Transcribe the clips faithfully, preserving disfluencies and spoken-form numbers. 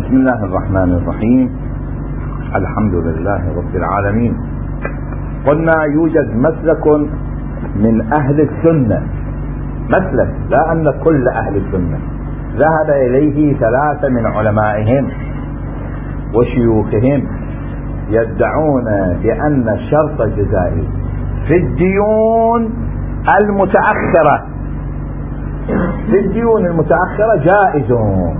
بسم الله الرحمن الرحيم. الحمد لله رب العالمين. قلنا يوجد مسلك من أهل السنة، مسلك لا أن كل أهل السنة، ذهب إليه ثلاثة من علمائهم وشيوخهم يدعون بأن الشرط الجزائي في الديون المتأخرة في الديون المتأخرة جائز،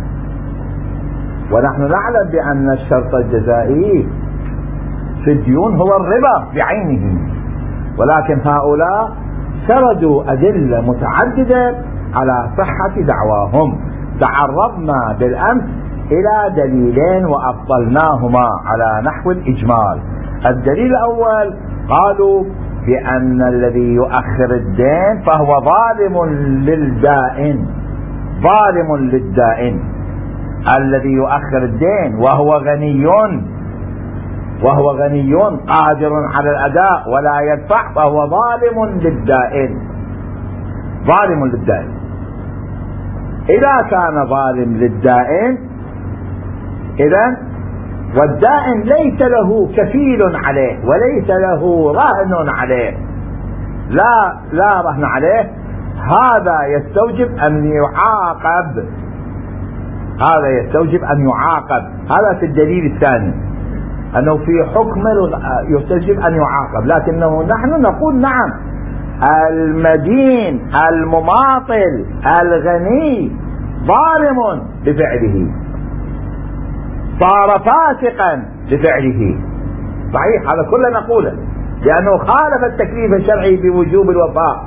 ونحن نعلم بأن الشرط الجزائي في الديون هو الربا بعينه، ولكن هؤلاء سردوا أدلة متعددة على صحة دعواهم. تعرضنا بالأمس إلى دليلين وأفضلناهما على نحو الإجمال. الدليل الأول قالوا بأن الذي يؤخر الدين فهو ظالم للدائن، ظالم للدائن الذي يؤخر الدين وهو غني وهو غني قادر على الأداء ولا يدفع، فهو ظالم للدائن، ظالم للدائن. إذا كان ظالم للدائن إذن والدائن ليس له كفيل عليه وليس له رهن عليه، لا لا رهن عليه، هذا يستوجب أن يعاقب، هذا يستوجب أن يعاقب. هذا في الدليل الثاني، أنه في حكم يستوجب أن يعاقب، لكنه نحن نقول نعم، المدين المماطل الغني ظالم بفعله، صار فاسقا بفعله، صحيح، هذا كله نقوله، لأنه خالف التكليف الشرعي بوجوب الوفاء،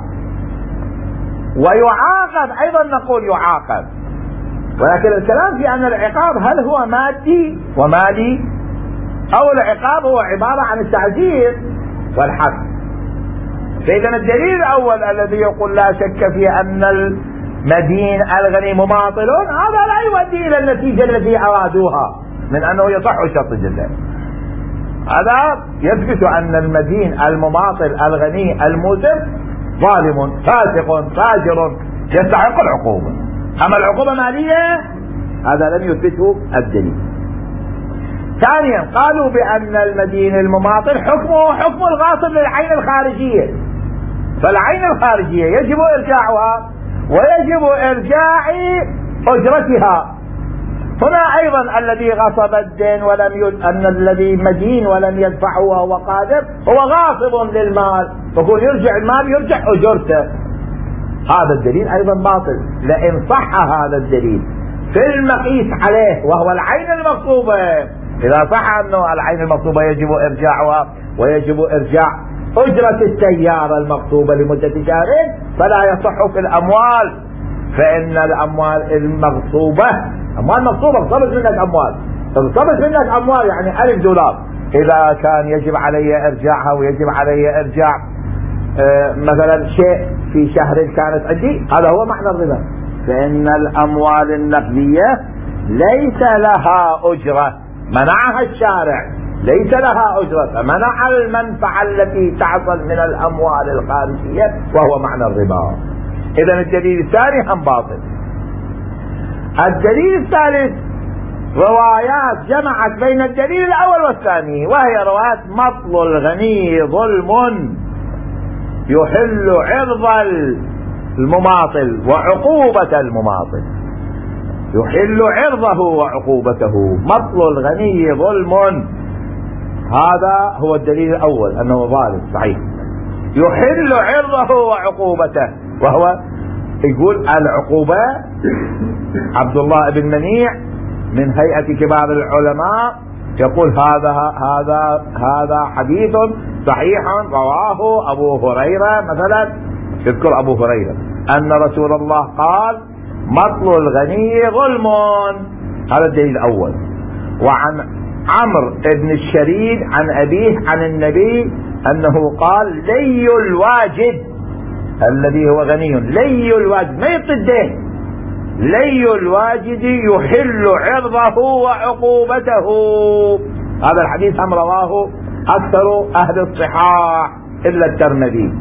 ويعاقب أيضا نقول يعاقب، ولكن الكلام في أن العقاب هل هو مادي ومالي أو العقاب هو عبارة عن التعزير والحد. فإذا الدليل الأول الذي يقول لا شك في أن المدين الغني مماطل، هذا لا يؤدي إلى النتيجة التي أرادوها من أنه يصح شرط الجزاء. هذا يثبت أن المدين المماطل الغني الموسر ظالم فاسق فاجر يستحق العقوبة، أما العقوبة مالية هذا لم يثبته الدليل. ثانيا قالوا بأن المدين المماطل حكمه حكم الغاصب للعين الخارجية، فالعين الخارجية يجب إرجاعها ويجب إرجاع أجرتها. هنا أيضا الذي غصب الدين ولم يد... أن الذي مدين ولم يدفعه وهو قادر هو غاصب للمال، فكون يرجع المال يرجع أجرته. هذا الدليل أيضا باطل، لأن صح هذا الدليل في المقيس عليه وهو العين المغصوبة، إذا صح أنه العين المغصوبة يجب إرجاعها ويجب إرجاع أجرة السيارة المغصوبة لمدة شهرين، فلا يصح في الأموال، فإن الأموال المغصوبة أموال مغصوبة، اغصبت منك أموال، اغصبت منك أموال يعني ألف دولار، إذا كان يجب علي إرجاعها ويجب علي إرجاع آه مثلا شيء في شهر كانت عندي، هذا هو معنى الربا. فإن الأموال النقدية ليس لها أجرة، منعها الشارع، ليس لها أجرة، فمنع المنفعة التي تحصل من الأموال الخارجية وهو معنى الربا. إذن الدليل الثاني هم باطل. الدليل الثالث روايات جمعت بين الدليل الأول والثاني، وهي روايات مطل الغني ظلم يحل عرض المماطل وعقوبة المماطل، يحل عرضه وعقوبته، مطل الغني ظلم، هذا هو الدليل الأول أنه ظالم صحيح، يحل عرضه وعقوبته، وهو يقول العقوبة. عبد الله بن منيع من هيئة كبار العلماء يقول هذا هذا هذا حديث صحيح رواه أبو هريرة، مثلا يذكر أبو هريرة أن رسول الله قال مطل الغني ظلم، هذا الدليل الأول. وعن عمرو بن الشريد عن أبيه عن النبي أنه قال لي الواجد الذي هو غني، لي الواجد ما يعطي الدين، لي الواجد يحل عرضه وعقوبته. هذا الحديث هم رواه أكثر أهل الصحاح إلا الترمذي.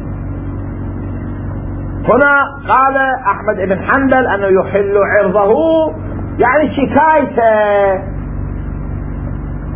هنا قال أحمد بن حنبل أنه يحل عرضه يعني شكايته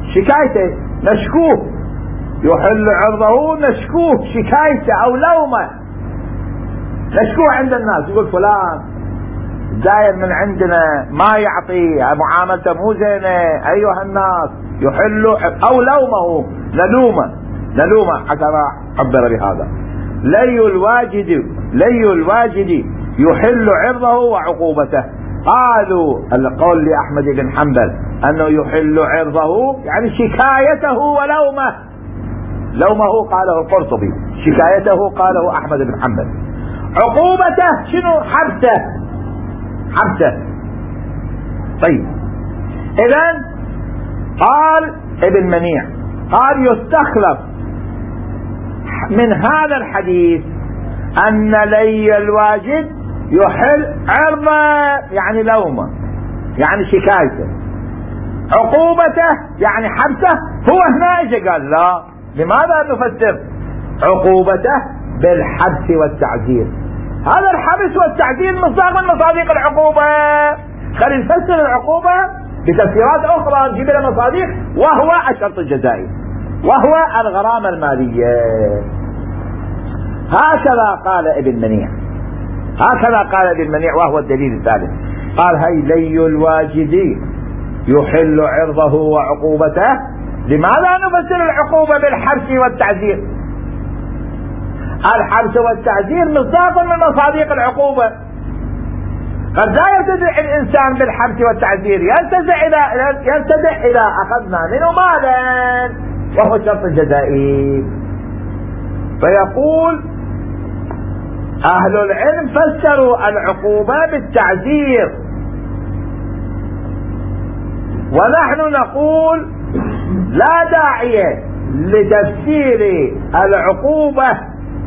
شكايته نشكوه، يحل عرضه نشكوه، شكايته أو لومه نشكوه عند الناس، يقول فلان داير من عندنا ما يعطي، معاملته مو زينة أيها الناس، يحل أو لومه نلومه نلومه حتى عبر بهذا. لي الواجد لي الواجد يحل عرضه وعقوبته. قالوا القول لأحمد بن حنبل أنه يحل عرضه يعني شكايته ولومه، لومه قاله القرطبي، شكايته قاله أحمد بن حنبل، عقوبته شنو؟ حبسه حبسه. طيب إذن قال ابن منيع قال يستخلص من هذا الحديث أن لي الواجد يحل عرضه يعني لومه يعني شكايته، عقوبته يعني حبسه. هو هنا اجى قال لا، لماذا نفسر عقوبته بالحبس والتعزير؟ هذا الحبس والتعزير مصداق من مصادق العقوبة، خلينا نفسر العقوبة بتفسيرات أخرى نجيب لها مصادق، وهو الشرط الجزائي وهو الغرامة المالية. هكذا قال ابن منيع، هكذا قال ابن منيع وهو الدليل الثالث. قال هي لي الواجد يحل عرضه وعقوبته. لماذا نفسر العقوبة بالحبس والتعزير؟ الحبس والتعزير مصداق من مصادق العقوبة. قد لا يرتدع الإنسان بالحبس والتعزير، يرتدع إلى يرتدع إلى أخذنا منه مالا وهو الشرط الجزائي. فيقول أهل العلم فسروا العقوبة بالتعزير، ونحن نقول لا داعي لتفسير العقوبة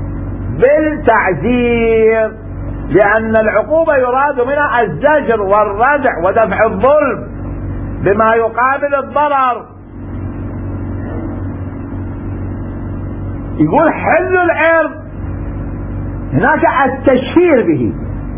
بالتعزير، لأن العقوبة يراد منها الزجر والردع ودفع الظلم بما يقابل الضرر. يقول حل العرض هناك التشهير به،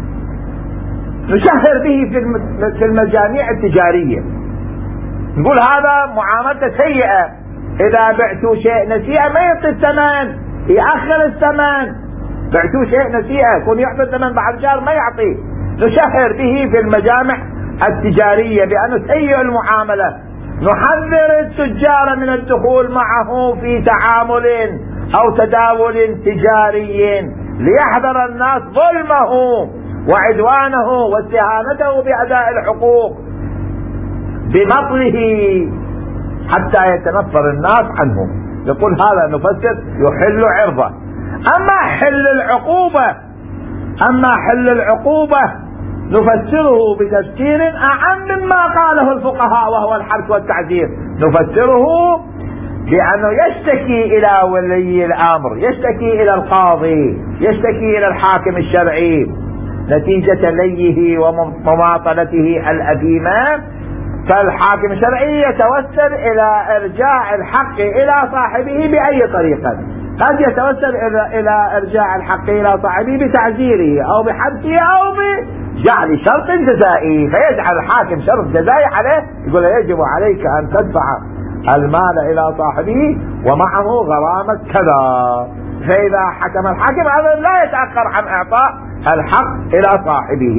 نشهر به في المجاميع التجارية، نقول هذا معاملة سيئة، إذا بعتوا شيء نسيئة ما يعطي الثمن، يأخر الثمن، بعتوا شيء نسيئة يكون يعطي الثمن بعد شهر ما يعطيه، نشهر به في المجامع التجارية بأنه سيء المعاملة، نحذر التجار من الدخول معه في تعامل أو تداول تجاري ليحذر الناس ظلمه وعدوانه واستهانته بأداء الحقوق بمطله حتى يتنفر الناس عنه. يقول هذا نفسر يحل عرضه. أما حل العقوبة أما حل العقوبة نفسره بتفسير أعم مما قاله الفقهاء وهو الحبس والتعزير، نفسره بأنه يشتكي إلى ولي الأمر، يشتكي إلى القاضي، يشتكي إلى الحاكم الشرعي نتيجة ليه ومماطلته الأثيمة، فالحاكم الشرعي يتوسل إلى إرجاع الحق إلى صاحبه بأي طريقة، قد يتوسل إلى إرجاع الحق إلى صاحبه بتعزيره أو بحبسه أو بجعل شرط جزائي، فيجعل الحاكم شرط جزائي عليه، يقول يجب عليك أن تدفع المال إلى صاحبه ومعه غرامة كذا. فإذا حكم الحاكم هذا لا يتأخر عن إعطاء الحق إلى صاحبه.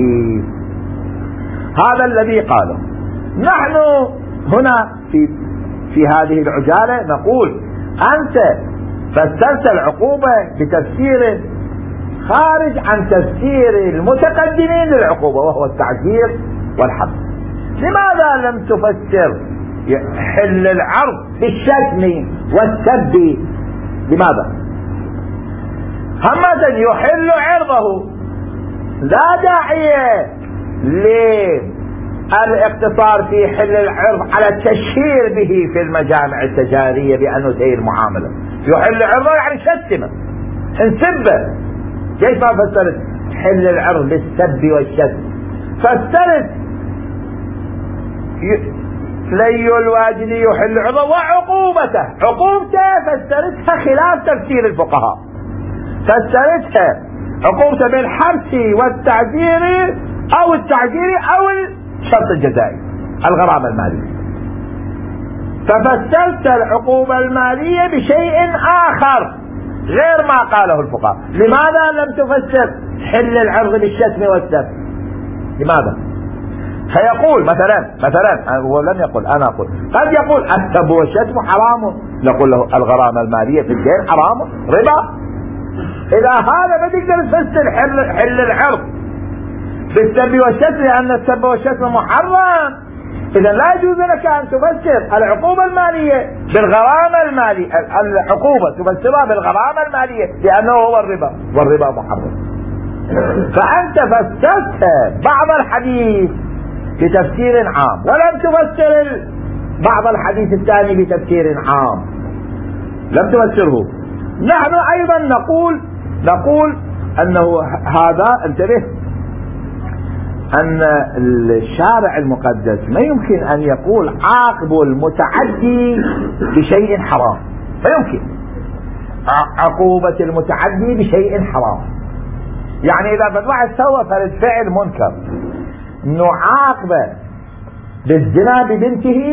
هذا الذي قاله. نحن هنا في في هذه العجالة نقول أنت فسرت العقوبة بتفسير خارج عن تفسير المتقدمين للعقوبة وهو التعزير والحبس. لماذا لم تفسر حل العرض بالشتم والسب؟ لماذا؟ همة يحل عرضه، لا داعي للاقتصار في حل العرض على التشهير به في المجامع التجارية بأنه سيء المعاملة. يحل عرضه يعني شتمه انسبه. كيف ما فسرت حل العرض بالسب والشتم؟ فسرت لي الواجد يحل عرضه وعقوبته، عقوبته فسرتها خلاف تفسير الفقهاء، فسرتها عقوبته بالحبس والتعزير أو التعزير أو الشرط الجزائي الغرامة المالية. ففسرت العقوبة المالية بشيء آخر غير ما قاله الفقهاء. لماذا لم تفسر حل العرض بالشتم والسب؟ لماذا؟ فيقول مثلا مثلا هو لم يقل، أنا أقول قد يقول السب والشتم حرام، نقول له الغرامة المالية في الدين حرام ربا. إذا هذا ما تقدر تفسر حل, حل العرض بالسب والشتم، لأن السب والشتم محرم. إذا لا يجوز لك أن تفسر العقوبة المالية بالغرامة المالية، العقوبة تفسرها بالغرامة المالية لأنه هو الربا، والربا محرم. فأنت فسرت بعض الحديث بتفسير عام ولم تفسر بعض الحديث الثاني بتفسير عام، لم تفسره. نحن أيضا نقول نقول أنه هذا، انتبه، أن الشارع المقدس ما يمكن أن يقول عاقبوا المتعدي بشيء حرام، ما يمكن عقوبة المتعدي بشيء حرام. يعني إذا بدل واحد سوى فرد فعل منكر نعاقبه بالزنا ببنته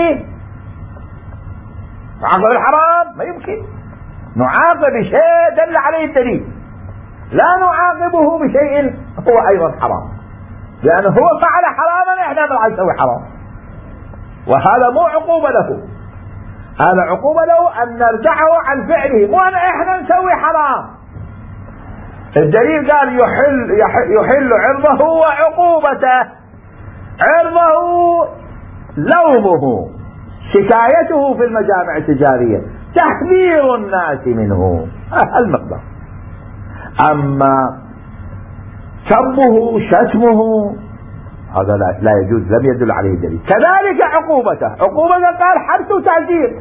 عقوبة الحرام، ما يمكن. نعاقب بشيء دل عليه الدليل، لا نعاقبه بشيء هو أيضا حرام، لأنه هو فعل حراما احنا ما نسوي حرام، وهذا مو عقوبة له. هذا عقوبة له أن نرجعه عن فعله، مو أن احنا نسوي حرام. الدليل قال يحل يحل عرضه وعقوبته. عرضه لومه، شكايته في المجامع التجارية، تحذير الناس منه، المقدار. أما سبه شتمه هذا لا, لا يجوز، لم يدل عليه دليل. كذلك عقوبته، عقوبته قال حبس وتعزير،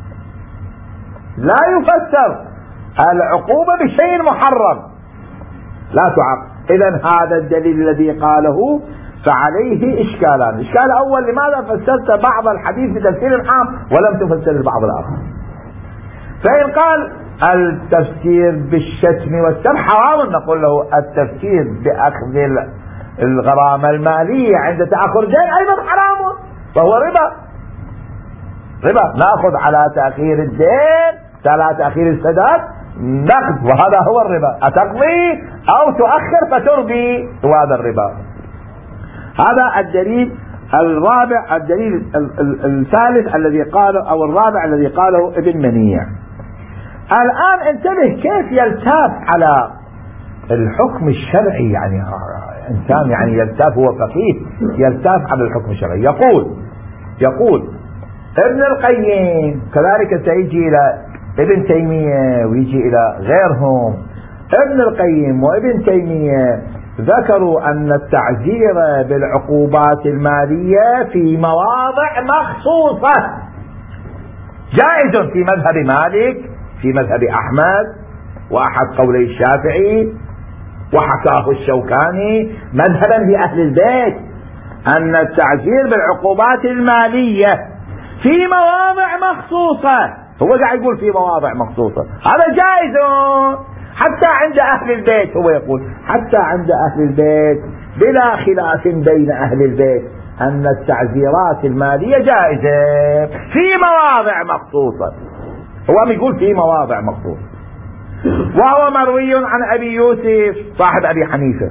لا يفسر العقوبة بشيء محرم، لا تعاقب. إذن هذا الدليل الذي قاله فعليه إشكالان. الإشكال الأول، لماذا فسرت بعض الحديث بتفسير عام ولم تفسر البعض الآخر؟ فإن قال التفسير بالشتم والسب حرام، نقول له التفسير بأخذ الغرامة المالية عند تأخر دين أيضا حرام، فهو ربا. ربا، نأخذ على تأخير الدين، على تأخير السداد نقد، وهذا هو الربا. أتقضي أو تؤخر فتربي، وهذا الربا. هذا الدليل الرابع. الدليل الثالث الذي قاله أو الرابع الذي قاله ابن منيع. الآن انتبه كيف يلتاف على الحكم الشرعي، يعني إنسان يعني يلتاف، هو فقيه يلتاف على الحكم الشرعي. يقول يقول ابن القيم، كذلك سيجي إلى ابن تيمية ويجي إلى غيرهم. ابن القيم وابن تيمية ذكروا أن التعزير بالعقوبات المالية في مواضع مخصوصة جائز، في مذهب مالك، في مذهب أحمد، وأحد قولي الشافعي، وحكاه الشوكاني مذهبا لأهل البيت، أن التعزير بالعقوبات المالية في مواضع مخصوصة، هو قاعد يقول في مواضع مخصوصة، هذا جائز حتى عند أهل البيت. هو يقول حتى عند أهل البيت بلا خلاف بين أهل البيت أن التعزيرات المالية جائزة في مواضع مخصوصة. هو يقول في مواضع مخصوصة، وهو مروي عن أبي يوسف صاحب أبي حنيفة.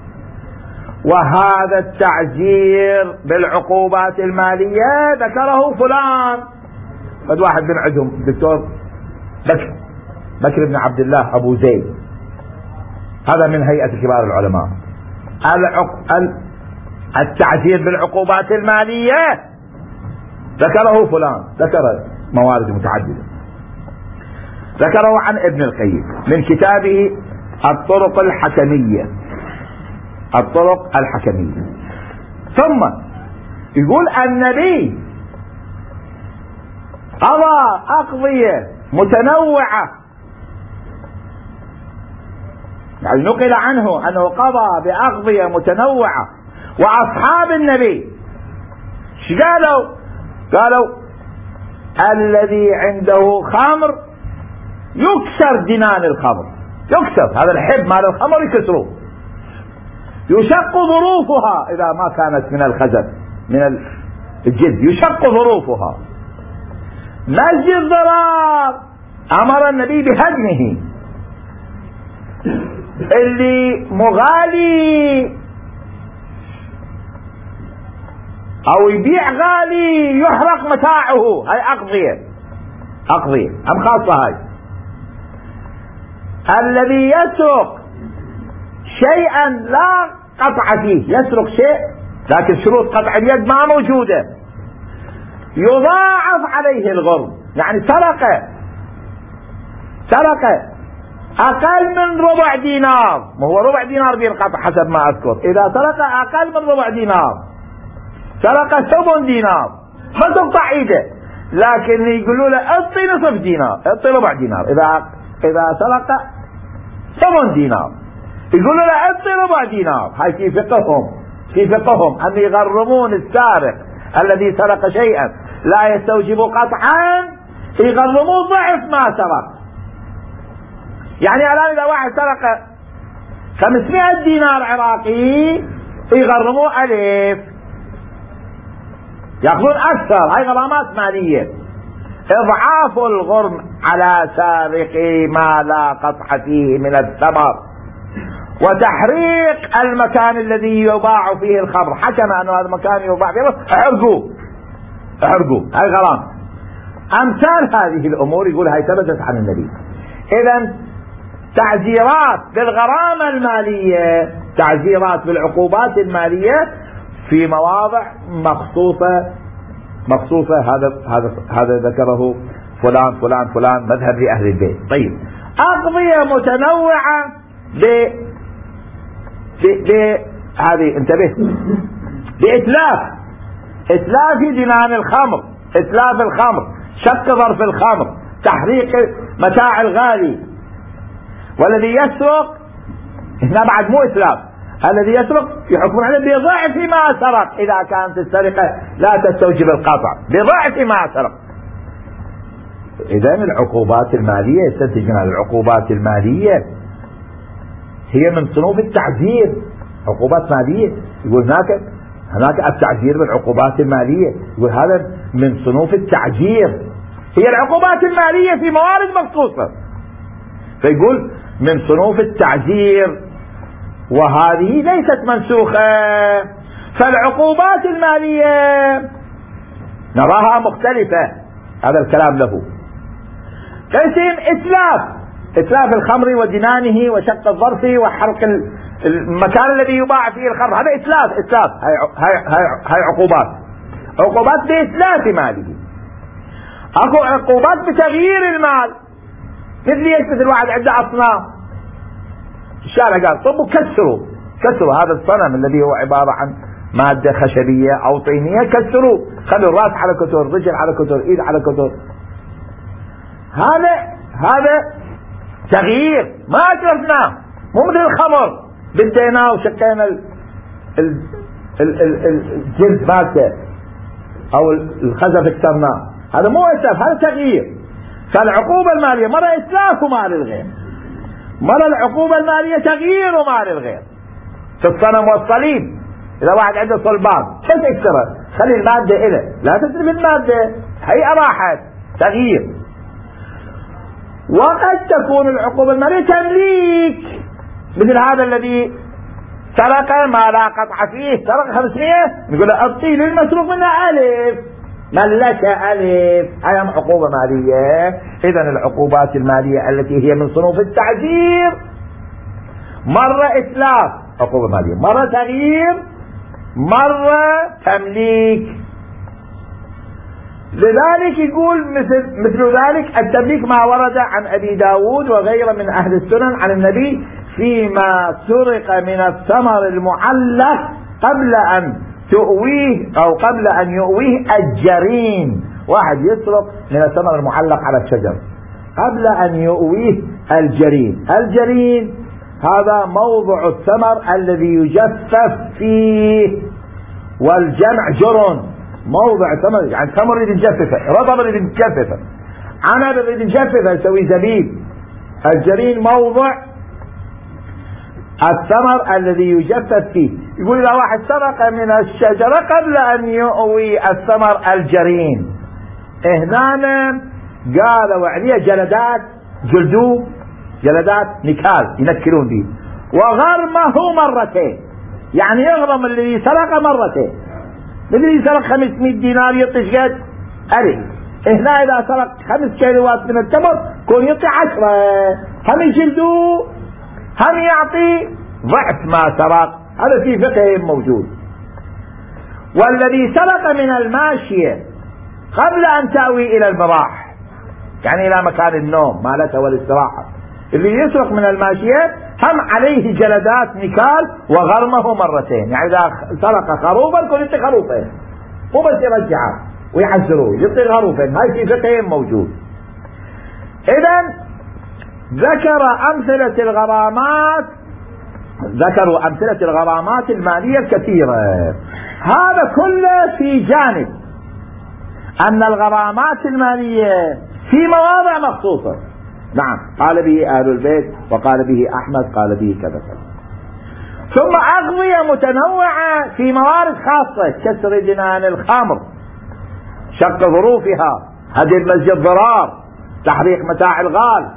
وهذا التعزير بالعقوبات المالية ذكره فلان، قد واحد من عندهم الدكتور بكر بكر بن عبد الله أبو زيد، هذا من هيئة كبار العلماء. التعزير بالعقوبات المالية ذكره فلان، ذكر موارد متعددة، ذكره عن ابن القيم من كتابه الطرق الحكمية. الطرق الحكمية. ثم يقول النبي قضى أقضية متنوعة، يعني نقل عنه أنه قضى بأقضية متنوعة، وأصحاب النبي ايش قالوا؟ قالوا الذي عنده خمر يكسر دنان الخمر، يكسر هذا الحب مال الخمر يكسروه، يشق ظروفها إذا ما كانت من الخزف من الجد، يشق ظروفها. مسجد ضرار امر النبي بهدمه. اللي مغالي او يبيع غالي يحرق متاعه، هاي اقضية اقضية ام خاصة. هاي الذي يسرق شيئا لا قطع فيه، يسرق شيء لكن شروط قطع اليد ما موجودة، يضاعف عليه الغرم. يعني سرق سرق اقل من ربع دينار، ما هو ربع دينار بينقطع حسب ما اذكر، اذا سرق اقل من ربع دينار، سرق ثمن دينار ما تقطع ايده، لكن يقولوا له اعطي نصف دينار، اعطي ربع دينار. اذا اذا سرق ثمن دينار يقولوا له اعطي ربع دينار. هاي في فقههم في فقههم ان يغرمون السارق الذي سرق شيئا لا يستوجب قطعا، يغرمون ضعف ما سرق. يعني الان اذا واحد سرق خمسمائة دينار عراقي يغرموه الف، ياخذون اكثر. هاي غرامات مالية. اضعاف الغرم على سارق ما لا قطع فيه من الثمر، وتحريق المكان الذي يباع فيه الخمر. حكم انه هذا المكان يباع فيه، احرقوه احرقوه. هاي غرام. امثال هذه الامور يقول هاي ثبتت عن النبي. اذا تعزيرات بالغرامة المالية، تعزيرات بالعقوبات المالية في مواضع مخصوصة مخصوصة. هذا هذا هذا ذكره فلان فلان فلان مذهب لأهل البيت. طيب أقضية متنوعة ب ب هذه انتبه، بإتلاف إتلاف جنان الخمر، إتلاف الخمر، شق ظرف الخمر، تحريق متاع الغالي. والذي يسرق هنا بعد مو إتلاف، الذي يسرق يحكمون عليه بضعف ما سرق إذا كانت السرقة لا تستوجب القطع، بضعف ما سرق. إذا العقوبات المالية يستنتج منها العقوبات المالية هي من صنوف التعزير. عقوبات مالية يقول هناك هناك التعزير بالعقوبات المالية، يقول هذا من صنوف التعزير. هي العقوبات المالية في موارد مخصوصة، فيقول من صنوف التعزير، وهذه ليست منسوخة. فالعقوبات المالية نراها مختلفة. هذا الكلام له. قسم إتلاف، إتلاف الخمر ودنانه وشق الظرف وحرق المكان الذي يباع فيه الخمر، هذا إتلاف. إتلاف هاي, هاي, هاي, هاي عقوبات عقوبات بإتلاف ماله. أكو عقوبات بتغيير المال، مثل يثبت الواحد عنده أصنام الشارع قال طبوا كسروا كسروا هذا الصنم الذي هو عبارة عن مادة خشبية أو طينية، كسروا، خلوا الرأس على كتر، رجل على كتر، إيد على كتر. هذا هذا تغيير ما أكرفناه، مو مثل الخمر بديناه وشقينا الجلد مالته أو الخزف اكسرناه. هذا مو إتلاف، هذا تغيير. فالعقوبة المالية مرة إتلاف مال الغير، مرة العقوبة المالية تغيير مال الغير. في الصنم والصليب إذا واحد عنده صلبان كيف يكسره؟ خلي المادة إله، لا تسلب المادة، هيئة راحت، تغيير. وقد تكون العقوبة المالية تمليك، مثل هذا الذي سرق ما لا قطع فيه، سرق خمسمائة نقول له أعطي للمسروق منها ألف، ملك ألف. هذه عقوبة مالية. إذن العقوبات المالية التي هي من صنوف التعزير مرة إتلاف عقوبة مالية، مرة تغيير، مرة تمليك. لذلك يقول مثل, مثل ذلك التمليك ما ورد عن أبي داود وغيره من أهل السنن عن النبي فيما سرق من الثمر المعلق قبل أن تؤويه أو قبل أن يؤويه الجرين. واحد يسرق من الثمر المعلق على الشجر قبل أن يؤويه الجرين. الجرين هذا موضع الثمر الذي يجفف فيه، والجمع جرن، موضع ثمر يعني ثمر يريد يجففه، رطب يريد يجففه، عنب يريد يجففه يسوي زبيب. الجرين موضع الثمر الذي يجفف فيه. يقول إذا واحد سرق من الشجرة قبل أن يؤوي الثمر الجرين هنا قالوا عليه جلدات، جلدوه جلدات نكال ينكلون به، وغرمه مرتين، يعني يغرم الذي سرق مرتين. الذي سرق خمسمائة دينار يعطي شقد ألف، هنا إذا سرق خمس كيلوات من التمر كون يعطي عشرة، هم يجلدوه هم يعطي ضعف ما سرق. هذا في فقه موجود. والذي سرق من الماشية قبل أن تأوي إلى المراح، يعني إلى مكان النوم مالته والاستراحة، اللي يسرق من الماشية هم عليه جلدات نكال وغرمه مرتين. يعني إذا سرق خروفا كل يعطي خروفين، مو بس يرجعه ويعزروه، يعطي خروفين. هاي في فقه موجود. إذن ذكر أمثلة الغرامات، ذكروا أمثلة الغرامات المالية الكثيرة. هذا كله في جانب أن الغرامات المالية في مواضع مخصوصة. نعم، قال به أهل البيت، وقال به أحمد، قال به كذا كذا. ثم أغذية متنوعة في موارد خاصة، كسر جنان الخمر، شق ظروفها، هدم المسجد ضرار، تحريق متاع الغال،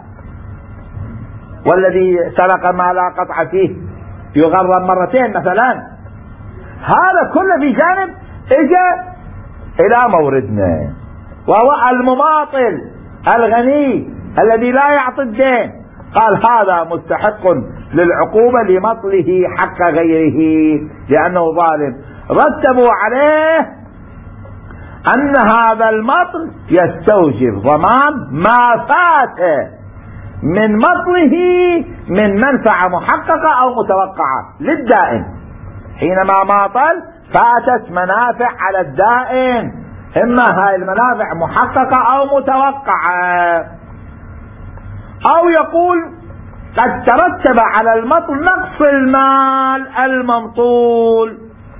والذي سرق ما لا قطع فيه يغرم مرتين مثلا. هذا كله في جانب اجى الى موردنا، وهو المماطل الغني الذي لا يعطي الدين. قال هذا مستحق للعقوبة لمطله حق غيره لأنه ظالم. رتبوا عليه أن هذا المطل يستوجب ضمان ما فات من مطله من منفعة محققة أو متوقعة للدائن. حينما ماطل فاتت منافع على الدائن، إما هاي المنافع محققة أو متوقعة. أو يقول قد ترتب على المطل نقص المال الممطول،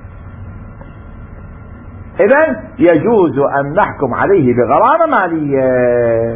إذن يجوز أن نحكم عليه بغرامة مالية.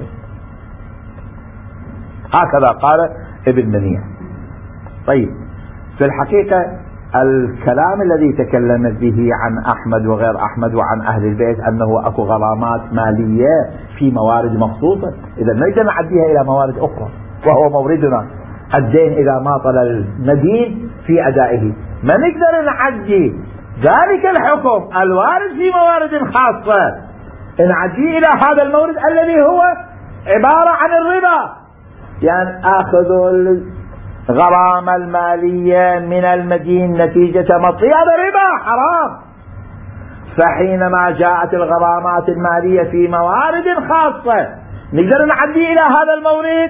هكذا قال ابن منيع. طيب، في الحقيقة الكلام الذي تكلمت به عن أحمد وغير أحمد وعن أهل البيت أنه أكو غرامات مالية في موارد مخصوصة، إذا نقدر نعديها إلى موارد أخرى، وهو موردنا الدين إذا ماطل المدين في أدائه. ما نقدر نعدي ذلك الحكم الوارد في موارد خاصة نعديه إلى هذا المورد الذي هو عبارة عن الربا. يعني أخذ الغرامة المالية من المدين نتيجة مطلي، هذا ربا حرام. فحينما جاءت الغرامات المالية في موارد خاصة نقدر نعدي إلى هذا المورد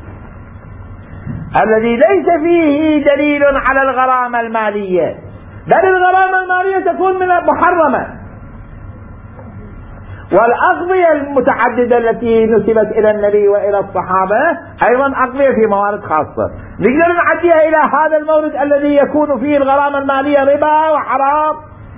الذي ليس فيه دليل على الغرامة المالية، بل الغرامة المالية تكون من محرمة. والأقضية المتعددة التي نسبت إلى النبي وإلى الصحابة أيضا أقضية في موارد خاصة، نقدر نعديها إلى هذا المورد الذي يكون فيه الغرامة المالية ربا وحرام.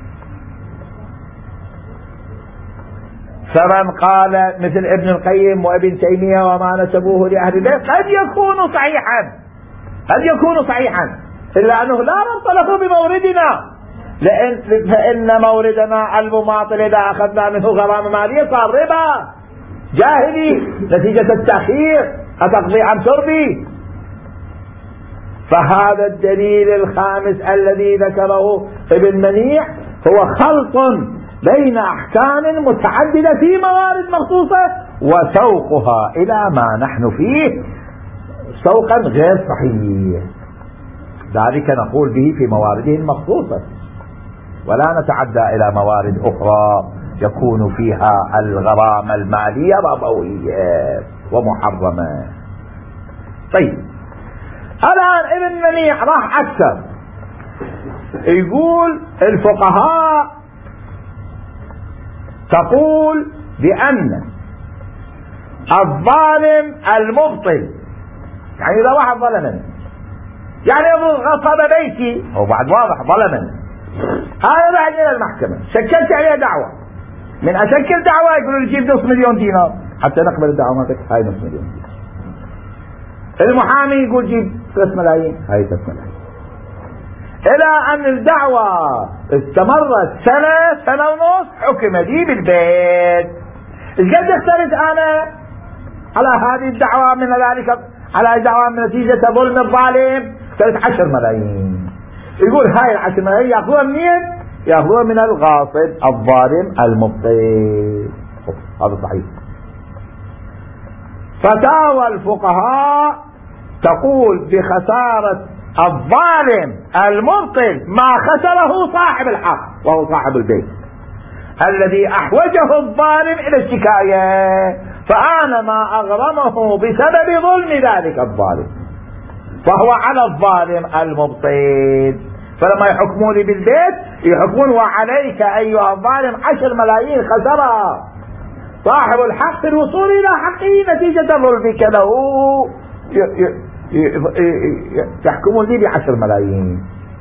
فمن قال مثل ابن القيم وابن تيمية وما نسبوه لأهل البيت قد يكون صحيحا، قد يكون صحيحا، إلا أنه لا ربط له بموردنا، لأن فإن موردنا المماطل إذا أخذنا منه غرامة مالية صار ربا جاهلي نتيجة التأخير، أتقضي عن تربي. فهذا الدليل الخامس الذي ذكره ابن منيع هو خلط بين أحكام متعددة في موارد مخصوصة وسوقها إلى ما نحن فيه سوقا غير صحيح، ذلك نقول به في موارده المخصوصة، ولا نتعدى إلى موارد أخرى يكون فيها الغرامة المالية ربوية ومحرمة. طيب، الآن ابن منيع راح أكثر، يقول الفقهاء تقول بأن الظالم المبطل، يعني إذا واحد ظلمني، يعني غصب بيتي هو بعد واضح ظلمني، هذا بعد إلى المحكمة شكلت عليه دعوة، من أشكل دعوة يقولوا لي جيب نص مليون دينار حتى نقبل الدعوة مالتك، هاي نص مليون دينار. المحامي يقول جيب ثلاث ملايين، هاي ثلاث ملايين. إلى أن الدعوة استمرت سنة سنة ونص، حكم دي بالبيت ايش قد اخترت انا على هذه الدعوة من ذلك، على دعوة من نتيجة ظلم الظالم؟ اخترت عشر ملايين. يقول هاي العشر ملايين ياخذوها منين؟ ياخذوها من الغاصب الظالم المبطل. هذا صحيح. فتاوى الفقهاء تقول بخسارة الظالم المبطل ما خسره صاحب الحق وهو صاحب البيت الذي احوجه الظالم الى الشكاية، فآن ما اغرمه بسبب ظلم ذلك الظالم فهو على الظالم المبطل. فلما يحكمون لي بالبيت يحكمون وعليك ايها الظالم عشر ملايين خسرها صاحب الحق في الوصول الى حقه نتيجة ظلمك له، يحكمون لي بعشر ملايين.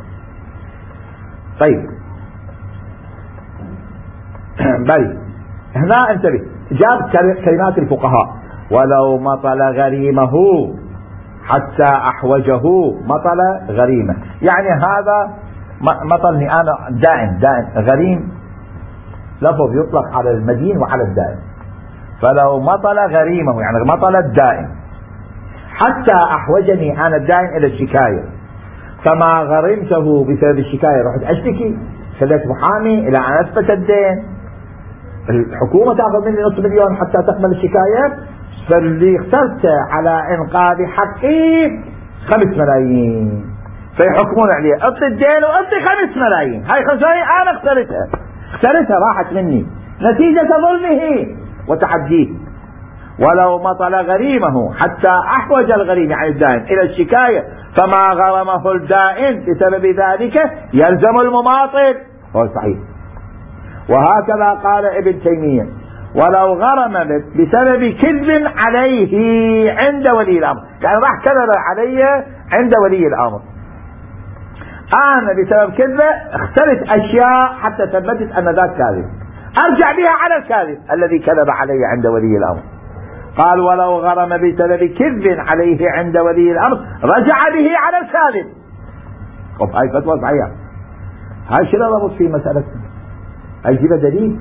طيب بل هنا انتبه، جاب كلمات الفقهاء ولو مطل غريمه حتى احوجه مطل غريمه، يعني هذا مطلني انا دائن دائن غريم لفظ يطلق على المدين وعلى الدائن، فلو مطل غريمه يعني مطل الدائن حتى احوجني انا الدائن الى الشكاية فما غرمته بسبب الشكاية رحت اشتكي خليت محامي الى ان اثبت الدين، الحكومة تاخذ مني نصف مليون حتى تقبل الشكاية، فاللي اخترت على انقاذ حقي خمس ملايين فيحكمون عليه اعطي الدين واعطي خمس ملايين، هاي خمس ملايين انا اخترتها اخترتها راحت مني نتيجة ظلمه وتعديه. ولو مطل غريمه حتى احوج الغريم عن الدائن الى الشكاية فما غرمه الدائن بسبب ذلك يلزم المماطل، هو صحيح. وهكذا قال ابن تيمية ولو غرم بسبب كذب عليه عند ولي الامر، يعني راح كذب علي عند ولي الامر، انا بسبب كذبه اخترت اشياء حتى ثبتت ان ذاك كاذب، ارجع بها على الكاذب الذي كذب علي عند ولي الامر. قال ولو غرم بسبب كذب عليه عند ولي الامر رجع به على الكاذب. طب هاي فتوى صحيحه، هاي شنو ربط في مسألة؟ هاي جيبه دليل.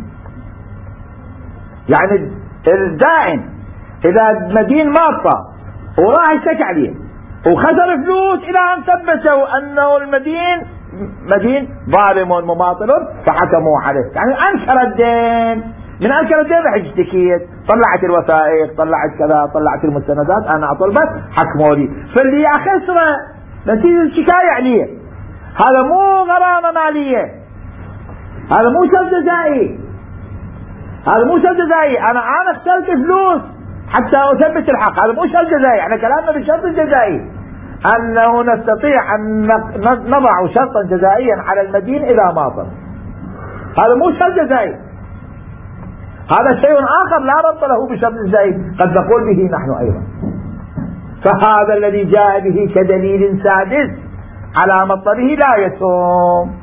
يعني الدائن اذا مدين ماطة وراح يشتكي عليه وخسر فلوس الى ان ثبتوا انه المدين مدين ظالم مماطل فحكموا عليه، يعني انكر الدين، من انكر الدين راح يشتكي، طلعت الوثائق طلعت كذا طلعت المستندات انا اطلبت حكموا لي، فاللي خسره نتيجة الشكاية عليه هذا مو غرامة مالية، هذا مو شرط جزائي، هذا مو شرط جزائي، انا انا اخترت فلوس حتى اثبت الحق، هذا مو شرط جزائي. احنا كلامنا بالشرط الجزائي انه نستطيع ان نضع شرطا جزائيا على المدين اذا ماطل، هذا مو شرط جزائي، هذا شيء اخر لا ربط له بشرط جزائي قد نقول به نحن ايضا. فهذا الذي جاء به كدليل سادس على مطله لا يسوم.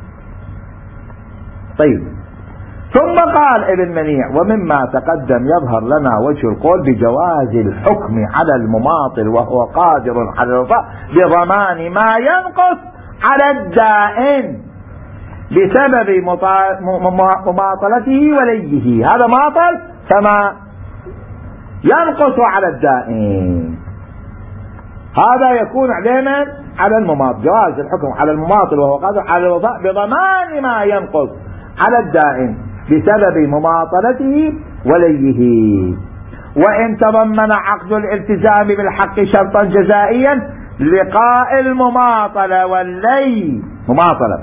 طيب ثم قال ابن منيع ومما تقدم يظهر لنا وجه القول بجواز الحكم على المماطل وهو قادر على الوفاء بضمان ما ينقص على الدائن بسبب مماطلته وليه، هذا ماطل فما ينقص على الدائن، هذا يكون علينا على المماطل، جواز الحكم على المماطل وهو قادر على الوفاء بضمان ما ينقص على الدائن بسبب مماطلته وليه، وإن تضمن عقد الالتزام بالحق شرطا جزائيا لقاء المماطلة واللي مماطلة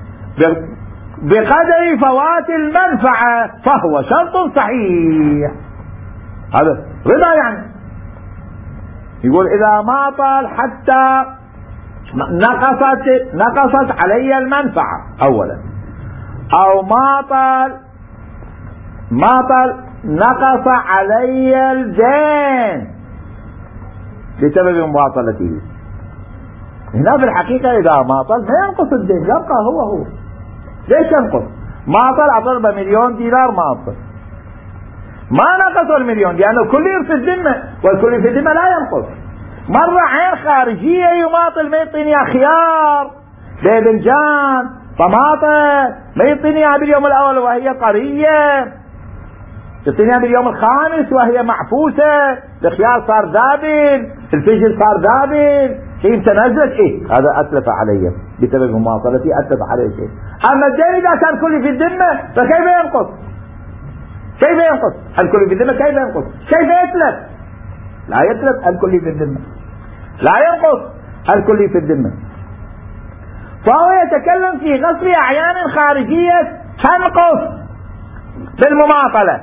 بقدر فوات المنفعة فهو شرط صحيح. هذا رضا، يعني يقول إذا ماطل حتى نقصت نقصت علي المنفعة أولا، أو ماطل ماطل نقص علي الدين بسبب مماطلته، هنا في الحقيقة إذا ماطل ما ينقص الدين يبقى هو هو. ليش ينقص؟ ماطل أضرب مليون دينار ماطل ما نقص المليون لأنه الكل في الذمة والكل في الذمة لا ينقص. مرة عين خارجية يماطل ما يعطيني خيار باذنجان طماطم ما يعطيني باليوم الأول وهي قرية، تعطيني باليوم الخامس وهي معفوسة، الخيار صار ذابل، الفجل صار ذابل، قيمته نزلت، ايه هذا اتلف علي بسبب مماطلتي، اتلف علي شيء. اما الدين اذا كان كلي في الذمة فكيف ينقص؟ كيف ينقص؟ الكلي في الذمة كيف ينقص؟ كيف يتلف؟ لا يتلف الكلي في الذمة، لا ينقص الكلي في الذمة. فهو يتكلم في غصب اعيان خارجية تنقص بالمماطلة،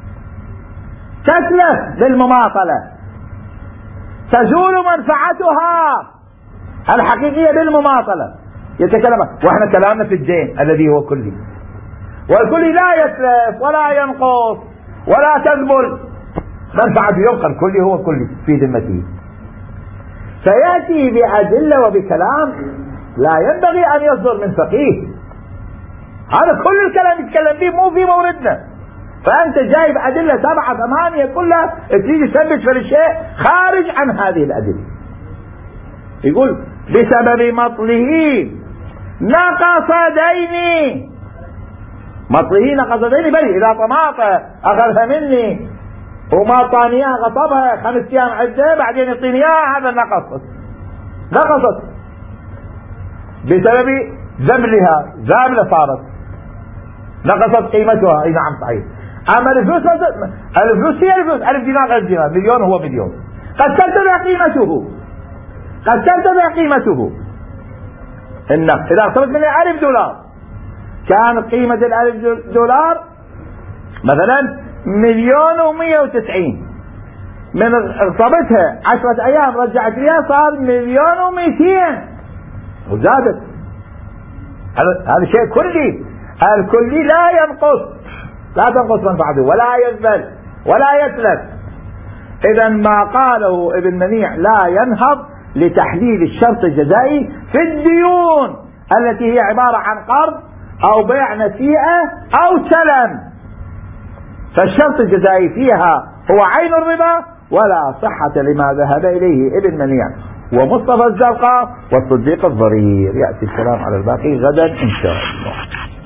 تتلف بالمماطلة، تزول منفعتها الحقيقية بالمماطلة. يتكلم، واحنا كلامنا في الدين الذي هو كلي، والكلي لا يتلف ولا ينقص ولا تذبل، منفعته يبقى، الكلي هو كلي في ذمته. فيأتي بأدلة وبكلام لا ينبغي أن يصدر من فقيه. هذا كل الكلام يتكلم فيه مو في موردنا، فأنت جايب أدلة سبعة ثمانية كلها تريد تثبت في الشيء خارج عن هذه الأدلة. يقول بسبب مطله نقص ديني، مطله نقص ديني، بل إذا طماطة أخذها مني وما طانيها غصبها خمس أيام عدة بعدين يعطيني إياها، هذا نقصت نقصت بسبب ذبلها، ذابلة صارت، نقصت قيمتها. اي نعم صحيح. اما الفلوس، الفلوس هي الفلوس، الف دينار الف دينار، مليون هو مليون، قد ترتفع قيمته، قد ترتفع قيمته. إن اذا اقترضت مني الف دولار، كانت قيمة الالف دولار مثلا مليون ومية وتسعين، من اقترضتها عشرة ايام رجعت ليها صار مليون ومئتين وزادت. هذا شيء كلي، الكلي لا ينقص، لا تنقص منفعته ولا يذبل ولا يتلف. اذا ما قاله ابن منيع لا ينهض لتحليل الشرط الجزائي في الديون التي هي عبارة عن قرض او بيع نسيئة او سلم، فالشرط الجزائي فيها هو عين الربا، ولا صحة لما ذهب اليه ابن منيع ومصطفى الزرقاء والصديق الضرير. يأتي الكلام على الباقي غدا إن شاء الله.